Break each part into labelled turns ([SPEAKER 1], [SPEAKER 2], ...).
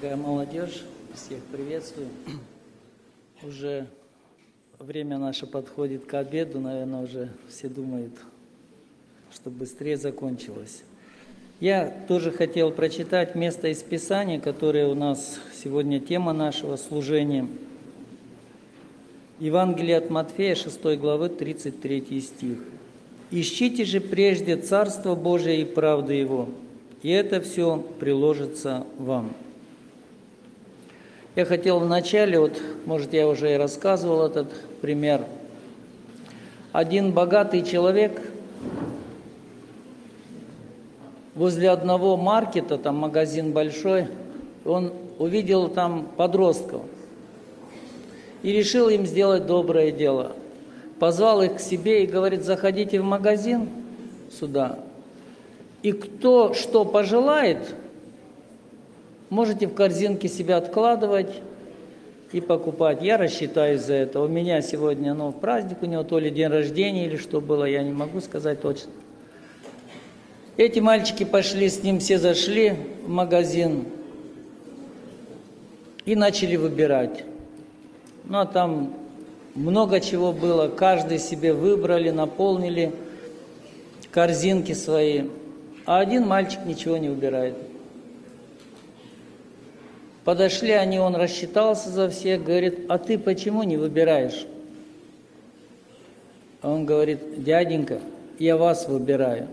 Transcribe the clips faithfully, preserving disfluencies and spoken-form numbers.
[SPEAKER 1] Дорогая молодежь, всех приветствую. Уже время наше подходит к обеду, наверное, уже все думают, что быстрее закончилось. Я тоже хотел прочитать место из Писания, которое у нас сегодня тема нашего служения. Евангелие от Матфея, шестой главы, тридцать третий стих. «Ищите же прежде Царство Божие и правды Его, и это все приложится вам». Я хотел вначале, вот, может, я уже и рассказывал этот пример. Один богатый человек возле одного маркета, там магазин большой, он увидел там подростков и решил им сделать доброе дело. Позвал их к себе и говорит: заходите в магазин сюда, и кто что пожелает, можете в корзинке себя откладывать и покупать. Я рассчитаюсь за это. У меня сегодня, ну, праздник у него, то ли день рождения, или что было, я не могу сказать точно. Эти мальчики пошли с ним, все зашли в магазин и начали выбирать. Ну, а там много чего было. Каждый себе выбрали, наполнили корзинки свои. А один мальчик ничего не выбирает. Подошли они, он рассчитался за всех, говорит: а ты почему не выбираешь? А он говорит: дяденька, я вас выбираю.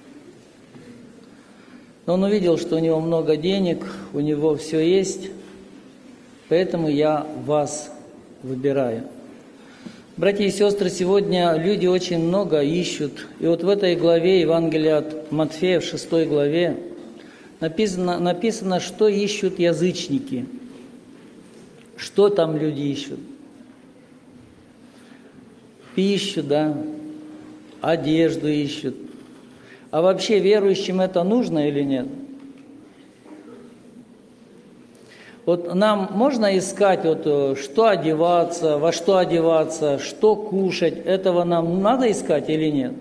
[SPEAKER 1] Но он увидел, что у него много денег, у него все есть, поэтому я вас выбираю. Братья и сестры, сегодня люди очень много ищут. И вот в этой главе Евангелия от Матфея, в шестой главе, написано, написано, что ищут язычники. Что там люди ищут? Пищу, да, одежду ищут. А вообще верующим это нужно или нет? Вот нам можно искать, вот, что одеваться, во что одеваться, что кушать. Этого нам надо искать или нет?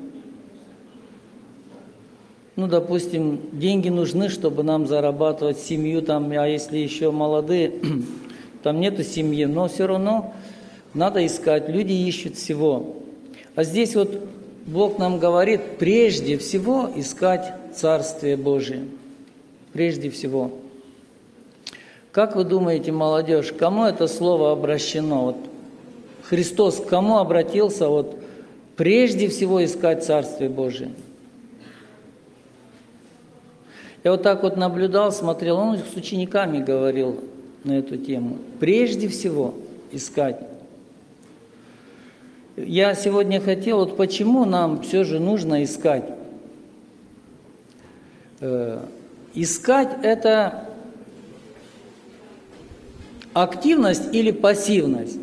[SPEAKER 1] Ну, допустим, деньги нужны, чтобы нам зарабатывать семью, там, а если еще молодые, там нету семьи, но все равно надо искать. Люди ищут всего. А здесь вот Бог нам говорит, прежде всего искать Царствие Божие. Прежде всего. Как вы думаете, молодежь, к кому это слово обращено? Вот Христос к кому обратился? Вот прежде всего искать Царствие Божие. Я вот так вот наблюдал, смотрел, он с учениками говорил на эту тему. Прежде всего искать. Я сегодня хотел, вот почему нам все же нужно искать? Э, искать – это активность или пассивность?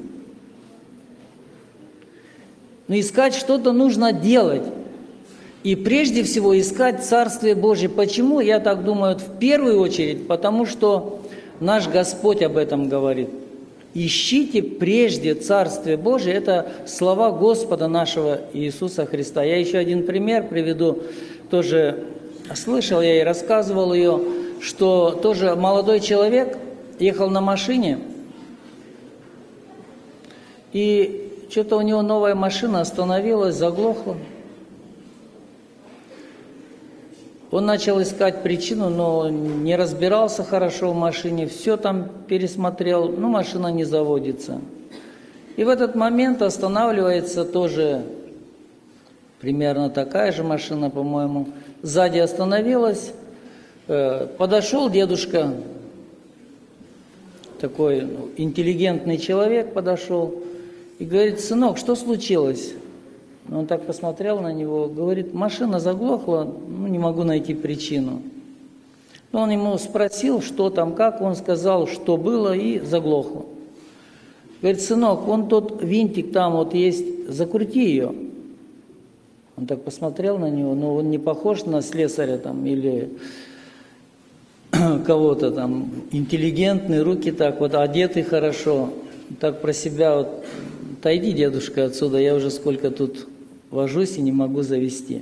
[SPEAKER 1] Но искать что-то нужно делать. И прежде всего искать Царствие Божие. Почему? Я так думаю, в первую очередь, потому что наш Господь об этом говорит. Ищите прежде Царствие Божие. Это слова Господа нашего Иисуса Христа. Я еще один пример приведу. Тоже слышал я и рассказывал ее, что тоже молодой человек ехал на машине, и что-то у него новая машина остановилась, заглохла. Он начал искать причину, но не разбирался хорошо в машине, все там пересмотрел, ну, машина не заводится. И в этот момент останавливается тоже примерно такая же машина, по-моему, сзади остановилась, подошел дедушка, такой ну, интеллигентный человек подошел, и говорит: сынок, что случилось? Он так посмотрел на него, говорит: машина заглохла, ну, не могу найти причину. Он ему спросил, что там, как, он сказал, что было, и заглохло. Говорит: сынок, вон тот винтик там вот есть, закрути ее. Он так посмотрел на него, но он не похож на слесаря там или кого-то там, интеллигентный, руки так вот, одетый хорошо. Так про себя вот: отойди, дедушка, отсюда, я уже сколько тут вожусь и не могу завести.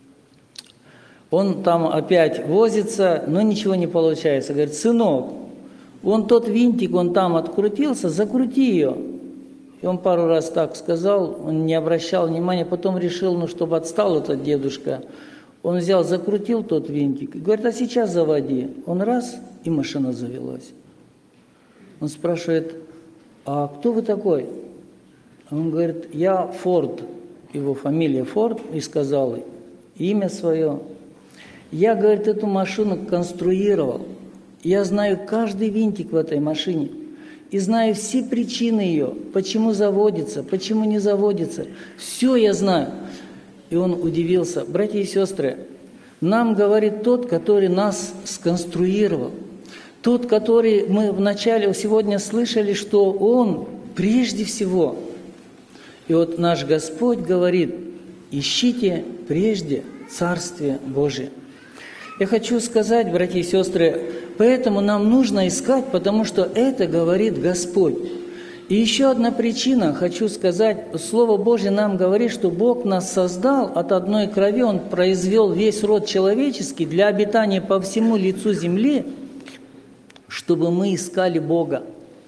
[SPEAKER 1] Он там опять возится, но ничего не получается. Говорит: сынок, Вон тот винтик, он там открутился, закрути ее. И он пару раз так сказал, он не обращал внимания, потом решил, ну, чтобы отстал этот дедушка. Он взял, закрутил тот винтик и говорит, а сейчас заводи. Он раз, и машина завелась. Он спрашивает, а кто вы такой? Он говорит, я Форд, его фамилия Форд, и сказал имя свое. Я, говорит, эту машину конструировал. Я знаю каждый винтик в этой машине. И знаю все причины ее, почему заводится, почему не заводится. Все я знаю. И он удивился. Братья и сестры, нам говорит тот, который нас сконструировал. Тот, который мы вначале сегодня слышали, что Он прежде всего. И вот наш Господь говорит, ищите прежде Царствие Божие. Я хочу сказать, братья и сестры, поэтому нам нужно искать, потому что это говорит Господь. И еще одна причина, хочу сказать, Слово Божье нам говорит, что Бог нас создал от одной крови, Он произвел весь род человеческий для обитания по всему лицу земли, чтобы мы искали Бога.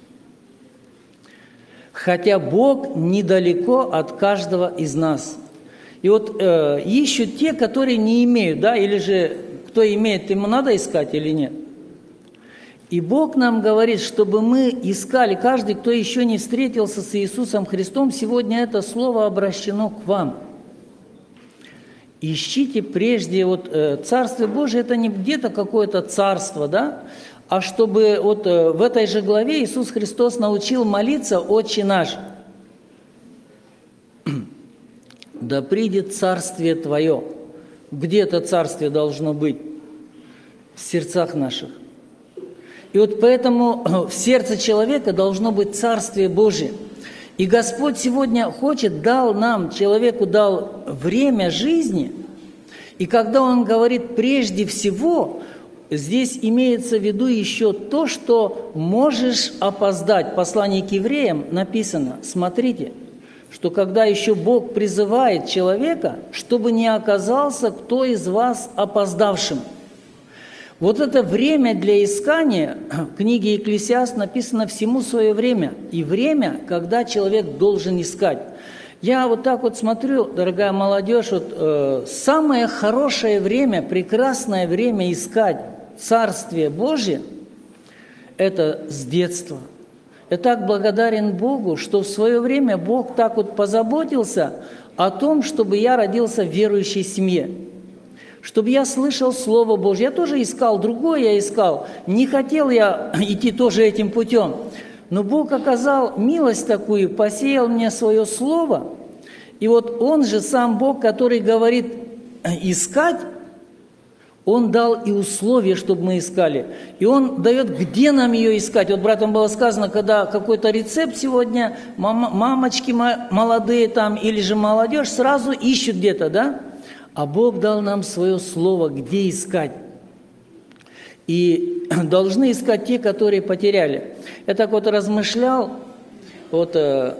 [SPEAKER 1] Хотя Бог недалеко от каждого из нас. И вот э, ищут те, которые не имеют, да, или же кто имеет, ему надо искать или нет. И Бог нам говорит, чтобы мы искали, каждый, кто еще не встретился с Иисусом Христом, сегодня это слово обращено к вам. Ищите прежде, вот э, Царствие Божие, это не где-то какое-то царство, да, а чтобы вот э, в этой же главе Иисус Христос научил молиться «Отче наш». «Да придет Царствие Твое». Где это Царствие должно быть? В сердцах наших. И вот поэтому в сердце человека должно быть Царствие Божие. И Господь сегодня хочет, дал нам, человеку дал время жизни. И когда Он говорит «прежде всего», здесь имеется в виду еще то, что можешь опоздать. В послании к евреям написано, смотрите, что когда еще Бог призывает человека, чтобы не оказался кто из вас опоздавшим. Вот это время для искания, в книге Екклесиаст написано «всему свое время», и время, когда человек должен искать. Я вот так вот смотрю, дорогая молодежь, вот, э, самое хорошее время, прекрасное время искать Царствие Божие – это с детства. Я так благодарен Богу, что в свое время Бог так вот позаботился о том, чтобы я родился в верующей семье. Чтобы я слышал Слово Божье. Я тоже искал, другое я искал. Не хотел я идти тоже этим путем. Но Бог оказал милость такую, посеял мне свое Слово. И вот Он же, сам Бог, который говорит искать, Он дал и условия, чтобы мы искали. И Он дает, где нам ее искать. Вот братам было сказано, когда какой-то рецепт сегодня, мама, мамочки молодые там, или же молодежь сразу ищут где-то, да? А Бог дал нам свое слово, где искать. И должны искать те, которые потеряли. Я так вот размышлял, вот, э,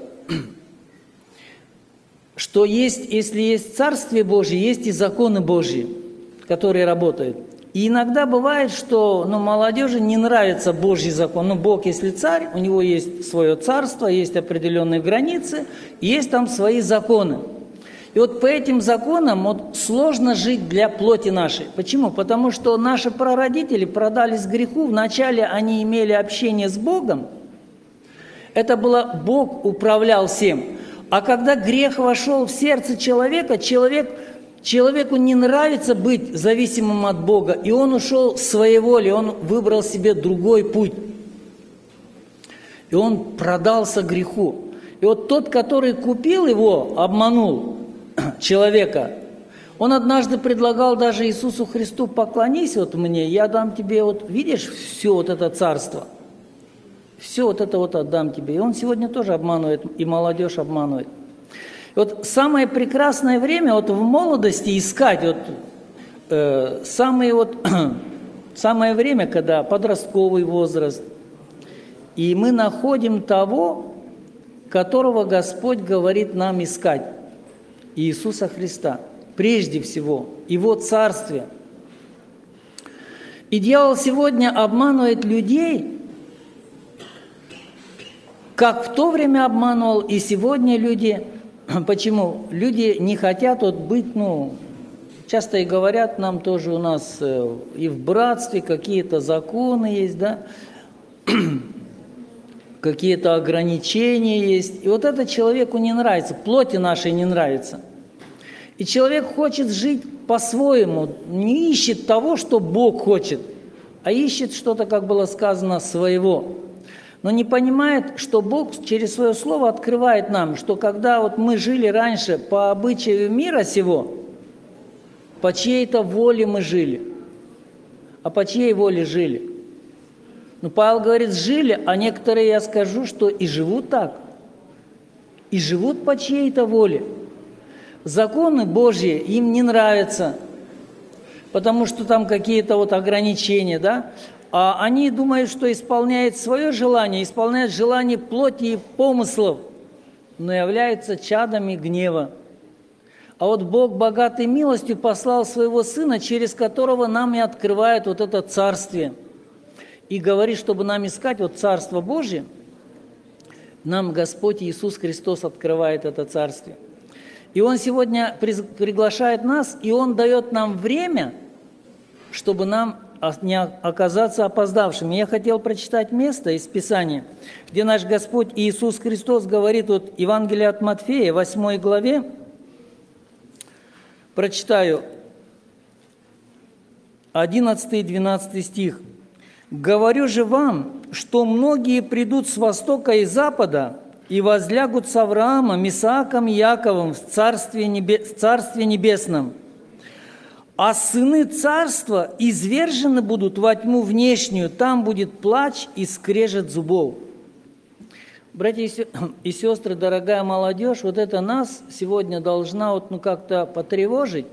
[SPEAKER 1] что есть, если есть Царствие Божие, есть и законы Божьи, которые работают. И иногда бывает, что ну, молодежи не нравится Божий закон. Ну, Бог, если царь, у него есть свое царство, есть определенные границы, есть там свои законы. И вот по этим законам вот, сложно жить для плоти нашей. Почему? Потому что наши прародители продались греху. Вначале они имели общение с Богом. Это было Бог управлял всем. А когда грех вошел в сердце человека, человек, человеку не нравится быть зависимым от Бога. И он ушел своеволей, он выбрал себе другой путь. И он продался греху. И вот тот, который купил его, обманул человека, он однажды предлагал даже Иисусу Христу: поклонись вот мне, я дам тебе, вот видишь, все вот это царство, все вот это вот отдам тебе. И он сегодня тоже обманывает, и молодежь обманывает. И вот самое прекрасное время вот в молодости искать, вот, э, самое, вот, самое время, когда подростковый возраст, и мы находим того, которого Господь говорит нам искать. Иисуса Христа, прежде всего, Его Царствие. И дьявол сегодня обманывает людей, как в то время обманывал, и сегодня люди, почему? Люди не хотят вот быть, ну, часто и говорят нам тоже у нас э, и в братстве какие-то законы есть, да, какие-то ограничения есть. И вот это человеку не нравится, плоти нашей не нравится. И человек хочет жить по-своему, не ищет того, что Бог хочет, а ищет что-то, как было сказано, своего. Но не понимает, что Бог через свое слово открывает нам, что когда вот мы жили раньше по обычаю мира сего, по чьей-то воле мы жили. А по чьей воле жили? Ну, Павел говорит, жили, а некоторые, я скажу, что и живут так. И живут по чьей-то воле. Законы Божьи им не нравятся, потому что там какие-то вот ограничения, да? А они думают, что исполняют свое желание, исполняют желание плоти и помыслов, но являются чадами гнева. А вот Бог, богатой милостью, послал своего Сына, через которого нам и открывает вот это царствие. И говорит, чтобы нам искать вот Царство Божие, нам Господь Иисус Христос открывает это царствие. И Он сегодня приглашает нас, и Он дает нам время, чтобы нам не оказаться опоздавшими. Я хотел прочитать место из Писания, где наш Господь Иисус Христос говорит, вот Евангелие от Матфея, восьмой главе, прочитаю одиннадцатый и двенадцатый стих. «Говорю же вам, что многие придут с востока и запада и возлягут с Авраамом, Исааком и Яковом в Царстве, небе... в Царстве Небесном. А сыны царства извержены будут во тьму внешнюю, там будет плач и скрежет зубов». Братья и сестры, дорогая молодежь, вот это нас сегодня должна вот, ну, как-то потревожить.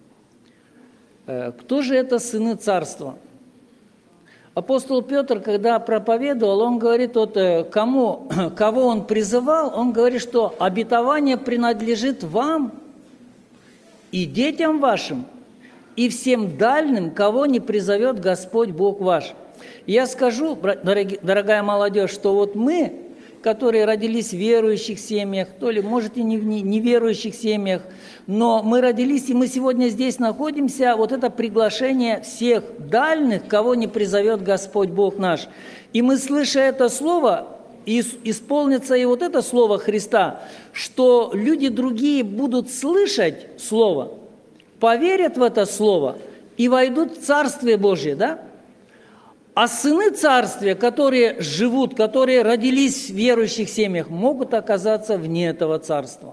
[SPEAKER 1] Кто же это сыны царства? Апостол Петр, когда проповедовал, он говорит, вот кому, кого он призывал, он говорит, что обетование принадлежит вам и детям вашим, и всем дальним, кого не призовет Господь Бог ваш. И я скажу, дорогая молодежь, что вот мы, которые родились в верующих семьях, то ли, может, и не в неверующих семьях, но мы родились, и мы сегодня здесь находимся, вот это приглашение всех дальних, кого не призовет Господь Бог наш. И мы, слыша это слово, и исполнится и вот это слово Христа, что люди другие будут слышать слово, поверят в это слово и войдут в Царствие Божие, да? А сыны Царствия, которые живут, которые родились в верующих семьях, могут оказаться вне этого Царства.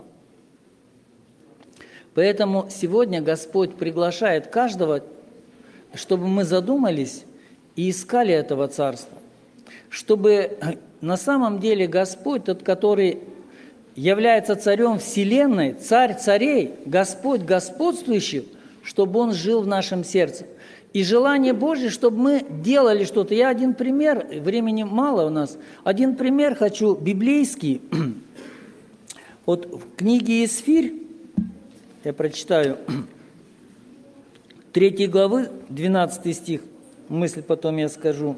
[SPEAKER 1] Поэтому сегодня Господь приглашает каждого, чтобы мы задумались и искали этого Царства. Чтобы на самом деле Господь, тот, который является царем вселенной, царь царей, Господь господствующий, чтобы Он жил в нашем сердце. И желание Божье, чтобы мы делали что-то. Я один пример, времени мало у нас, один пример хочу, библейский. Вот в книге Исфирь, я прочитаю, третьей главы, двенадцатый стих, мысль потом я скажу.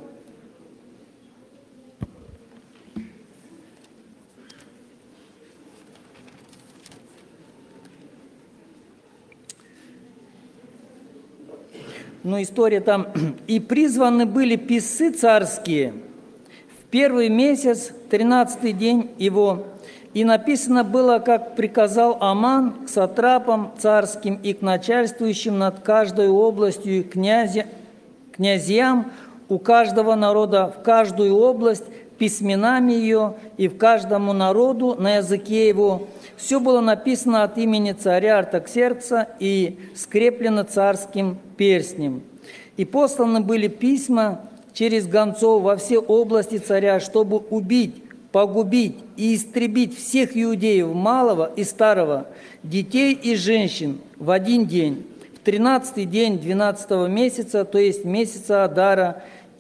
[SPEAKER 1] Но история там. «И призваны были писцы царские в первый месяц, тринадцатый день его. И написано было, как приказал Аман к сатрапам царским и к начальствующим над каждой областью и князя, князьям у каждого народа в каждую область письменами ее и в каждому народу на языке его. Все было написано от имени царя Артаксеркса и скреплено царским перстнем. И посланы были письма через гонцов во все области царя, чтобы убить, погубить и истребить всех иудеев, малого и старого, детей и женщин в один день, в тринадцатый день двенадцатого месяца, то есть месяца Адара,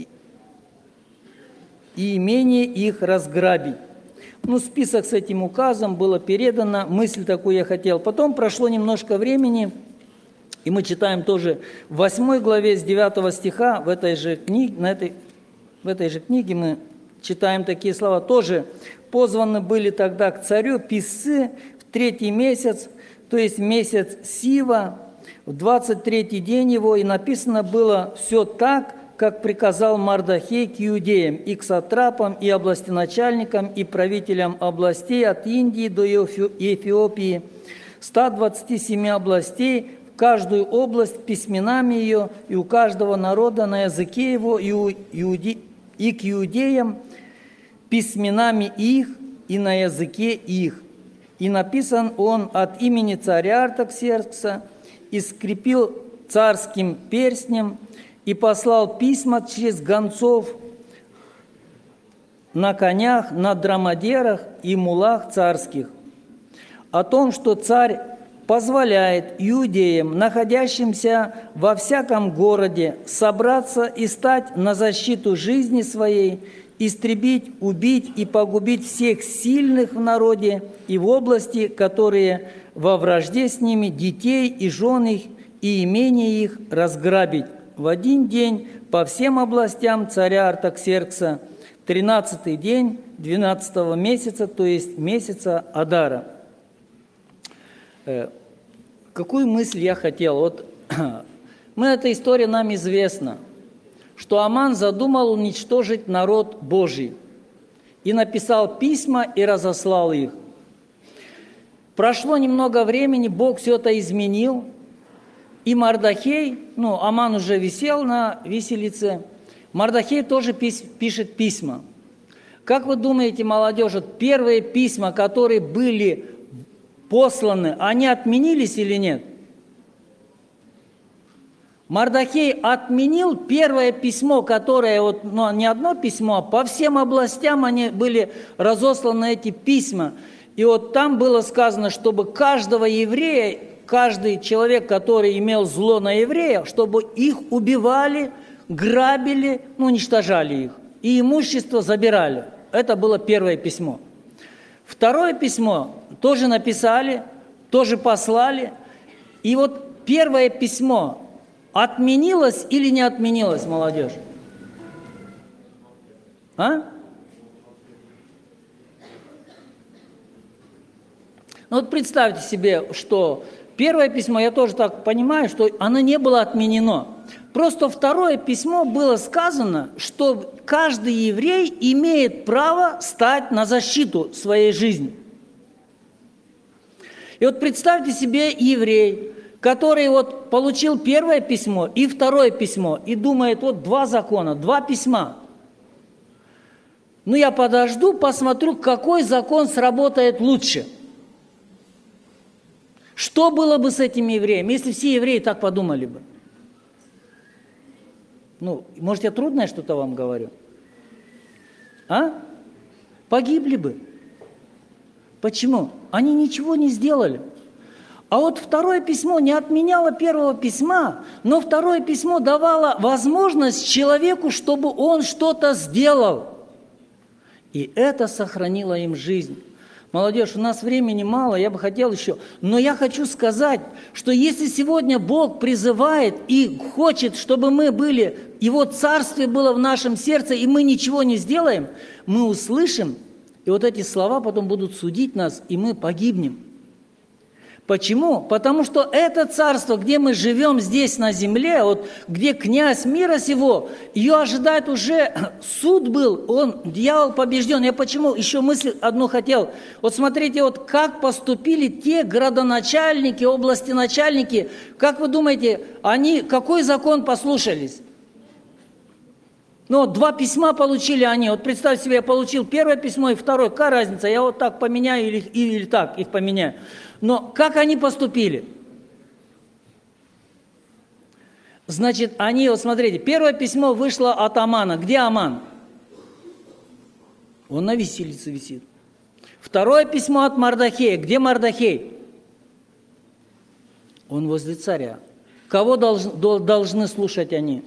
[SPEAKER 1] и имение их разграбить. Ну, список с этим указом было передано, мысль такую я хотел. Потом прошло немножко времени, и мы читаем тоже в восьмой главе с девятого стиха, в этой же книге, на этой, в этой же книге мы читаем такие слова. Тоже позваны были тогда к царю писцы в третий месяц, то есть месяц Сива, в двадцать третий день его, и написано было все так, как приказал Мардахей к иудеям, и к сатрапам, и областеначальникам, и правителям областей от Индии до Эфиопии, ста двадцати семи областей, в каждую область письменами ее, и у каждого народа на языке его, и, у иуде... и к иудеям письменами их, и на языке их. И написан он от имени царя Артаксеркса, и скрепил царским перстнем, и послал письма через гонцов на конях, на драмадерах и мулах царских о том, что царь позволяет иудеям, находящимся во всяком городе, собраться и стать на защиту жизни своей, истребить, убить и погубить всех сильных в народе и в области, которые во вражде с ними, детей и жен их, и имения их разграбить в один день по всем областям царя Артаксеркса, тринадцатый день двенадцатого месяца, то есть месяца Адара. Какую мысль я хотел? Вот мы, эта история нам известна, что Аман задумал уничтожить народ Божий и написал письма и разослал их. Прошло немного времени, Бог все это изменил, и Мардахей, ну, Аман уже висел на виселице, Мардахей тоже пис, пишет письма. Как вы думаете, молодежь, вот первые письма, которые были посланы, они отменились или нет? Мардахей отменил первое письмо, которое, вот, ну, не одно письмо, а по всем областям они были разосланы, эти письма. И вот там было сказано, чтобы каждого еврея, каждый человек, который имел зло на еврея, чтобы их убивали, грабили, ну, уничтожали их, и имущество забирали. Это было первое письмо. Второе письмо тоже написали, тоже послали. И вот первое письмо отменилось или не отменилось, молодежь? А? Ну вот представьте себе, что первое письмо, я тоже так понимаю, что оно не было отменено. Просто второе письмо было сказано, что каждый еврей имеет право стать на защиту своей жизни. И вот представьте себе еврей, который вот получил первое письмо и второе письмо, и думает, вот два закона, два письма. Ну я подожду, посмотрю, какой закон сработает лучше. Что было бы с этим евреем, если все евреи так подумали бы? Ну, может, я трудное что-то вам говорю? А? Погибли бы. Почему? Они ничего не сделали. А вот второе письмо не отменяло первого письма, но второе письмо давало возможность человеку, чтобы он что-то сделал. И это сохранило им жизнь. Молодежь, у нас времени мало, я бы хотел еще, но я хочу сказать, что если сегодня Бог призывает и хочет, чтобы мы были, Его Царствие было в нашем сердце, и мы ничего не сделаем, мы услышим, и вот эти слова потом будут судить нас, и мы погибнем. Почему? Потому что это царство, где мы живем здесь на земле, вот, где князь мира сего, ее ожидает уже, суд был, он, дьявол побежден. Я почему еще мысль одну хотел. Вот смотрите, вот как поступили те градоначальники, областеначальники, как вы думаете, они какой закон послушались? Ну, вот два письма получили они. Вот представьте себе, я получил первое письмо и второе. Какая разница? Я вот так поменяю или, или так их поменяю. Но как они поступили? Значит, они, вот смотрите, первое письмо вышло от Амана. Где Аман? Он на виселице висит. Второе письмо от Мардахея. Где Мардахей? Он возле царя. Кого долж, должны слушать они?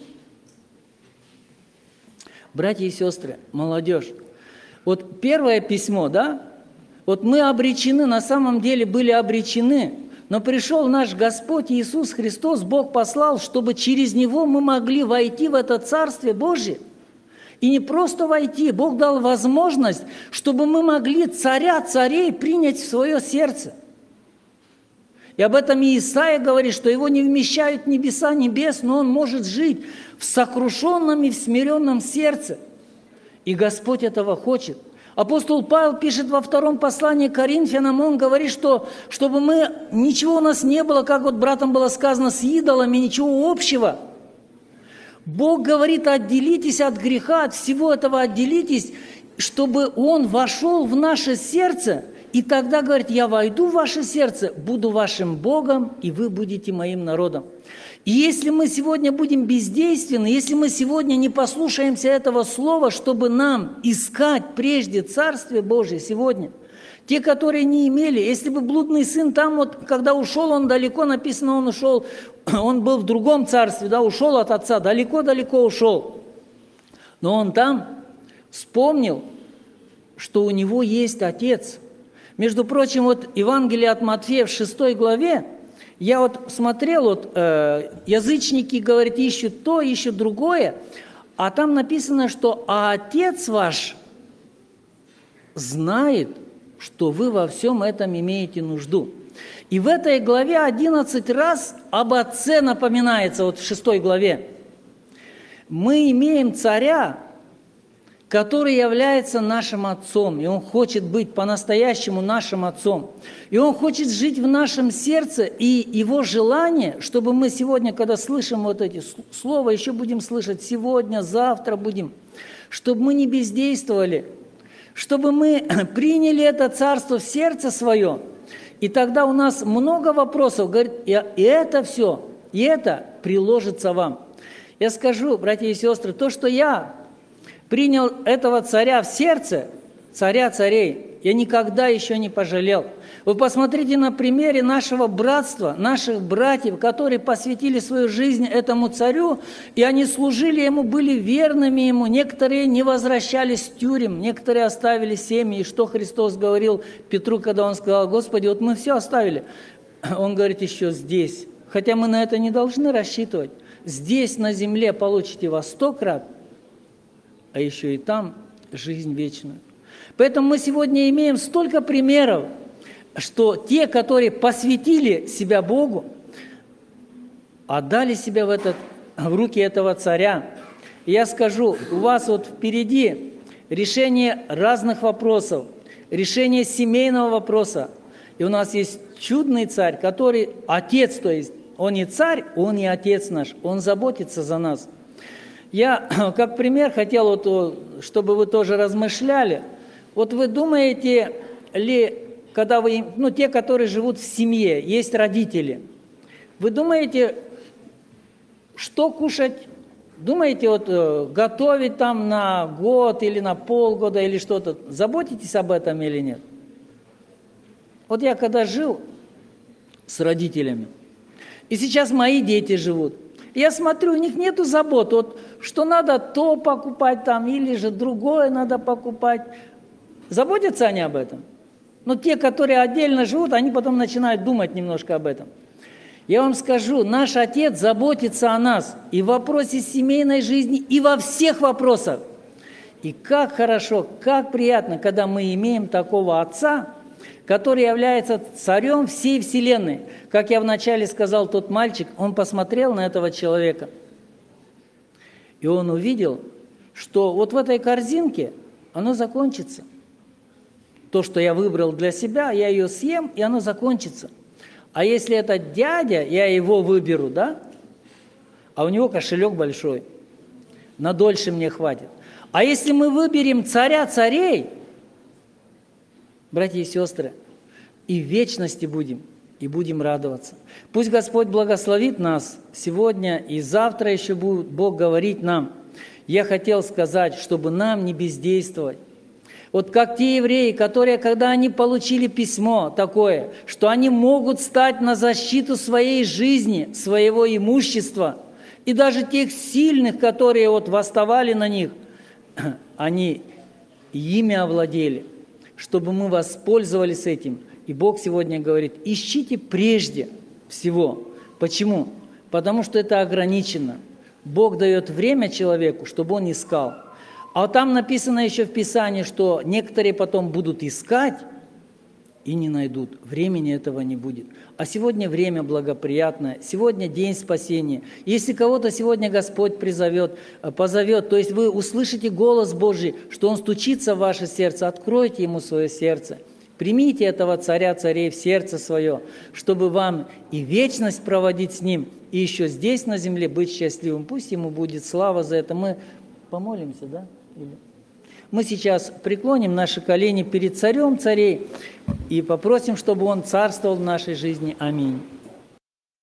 [SPEAKER 1] Братья и сестры, молодежь, вот первое письмо, да, вот мы обречены, на самом деле были обречены, но пришел наш Господь Иисус Христос, Бог послал, чтобы через Него мы могли войти в это Царствие Божие. И не просто войти, Бог дал возможность, чтобы мы могли царя царей принять в свое сердце. И об этом и Исаия говорит, что его не вмещают небеса небес, но он может жить в сокрушенном и в смиренном сердце. И Господь этого хочет. Апостол Павел пишет во втором послании к Коринфянам, он говорит, что чтобы мы, ничего у нас не было, как вот братом было сказано, с идолами, ничего общего. Бог говорит, отделитесь от греха, от всего этого отделитесь, чтобы Он вошел в наше сердце. И тогда, говорит, я войду в ваше сердце, буду вашим Богом, и вы будете моим народом. И если мы сегодня будем бездейственны, если мы сегодня не послушаемся этого слова, чтобы нам искать прежде Царствие Божие сегодня, те, которые не имели, если бы блудный сын там вот, когда ушел, он далеко, написано, он ушел, он был в другом царстве, да, ушел от отца, далеко-далеко ушел. Но он там вспомнил, что у него есть отец. Между прочим, вот Евангелие от Матфея в шестой главе, я вот смотрел, вот, э, язычники, говорят, ищут то, ищут другое, а там написано, что «А Отец ваш знает, что вы во всем этом имеете нужду». И в этой главе одиннадцать раз об Отце напоминается, вот в шестой главе. Мы имеем царя, который является нашим Отцом, и Он хочет быть по-настоящему нашим Отцом. И Он хочет жить в нашем сердце, и Его желание, чтобы мы сегодня, когда слышим вот эти слова, еще будем слышать сегодня, завтра будем, чтобы мы не бездействовали, чтобы мы приняли это Царство в сердце свое, и тогда у нас много вопросов, говорит, и это все, и это приложится вам. Я скажу, братья и сестры, то, что я принял этого царя в сердце, царя царей, я никогда еще не пожалел. Вы посмотрите на примере нашего братства, наших братьев, которые посвятили свою жизнь этому царю, и они служили ему, были верными ему. Некоторые не возвращались с тюрем, некоторые оставили семьи. И что Христос говорил Петру, когда он сказал: «Господи, вот мы все оставили». Он говорит: еще здесь. Хотя мы на это не должны рассчитывать. Здесь, на земле, получите во сто крат, а еще и там жизнь вечную. Поэтому мы сегодня имеем столько примеров, что те, которые посвятили себя Богу, отдали себя в, этот, в руки этого царя. И я скажу, у вас вот впереди решение разных вопросов, решение семейного вопроса. И у нас есть чудный царь, который отец, то есть он не царь, он и отец наш, он заботится за нас. Я как пример хотел, вот, чтобы вы тоже размышляли. Вот вы думаете ли, когда вы, ну, те, которые живут в семье, есть родители, вы думаете, что кушать? Думаете, вот готовить там на год или на полгода или что-то? Заботитесь об этом или нет? Вот я когда жил с родителями, и сейчас мои дети живут, я смотрю, у них нету забот, вот что надо то покупать там, или же другое надо покупать. Заботятся они об этом? Но те, которые отдельно живут, они потом начинают думать немножко об этом. Я вам скажу, наш Отец заботится о нас и в вопросе семейной жизни, и во всех вопросах. И как хорошо, как приятно, когда мы имеем такого Отца, который является царем всей вселенной. Как я вначале сказал, тот мальчик, он посмотрел на этого человека, и он увидел, что вот в этой корзинке оно закончится. То, что я выбрал для себя, я ее съем, и оно закончится. А если это дядя, я его выберу, да? А у него кошелек большой, на дольше мне хватит. А если мы выберем царя царей, братья и сестры, и в вечности будем, и будем радоваться. Пусть Господь благословит нас сегодня и завтра еще будет Бог говорить нам. Я хотел сказать, чтобы нам не бездействовать. Вот как те евреи, которые, когда они получили письмо такое, что они могут стать на защиту своей жизни, своего имущества, и даже тех сильных, которые вот восставали на них, они ими овладели, чтобы мы воспользовались этим. И Бог сегодня говорит: ищите прежде всего. Почему? Потому что это ограничено. Бог дает время человеку, чтобы он искал. А там написано еще в Писании, что некоторые потом будут искать и не найдут. Времени этого не будет. А сегодня время благоприятное, сегодня день спасения. Если кого-то сегодня Господь призовет, позовет, то есть вы услышите голос Божий, что Он стучится в ваше сердце, откройте Ему свое сердце. Примите этого Царя царей в сердце свое, чтобы вам и вечность проводить с Ним, и еще здесь на земле быть счастливым. Пусть Ему будет слава за это. Мы помолимся, да? Мы сейчас преклоним наши колени перед Царем царей и попросим, чтобы Он царствовал в нашей жизни. Аминь.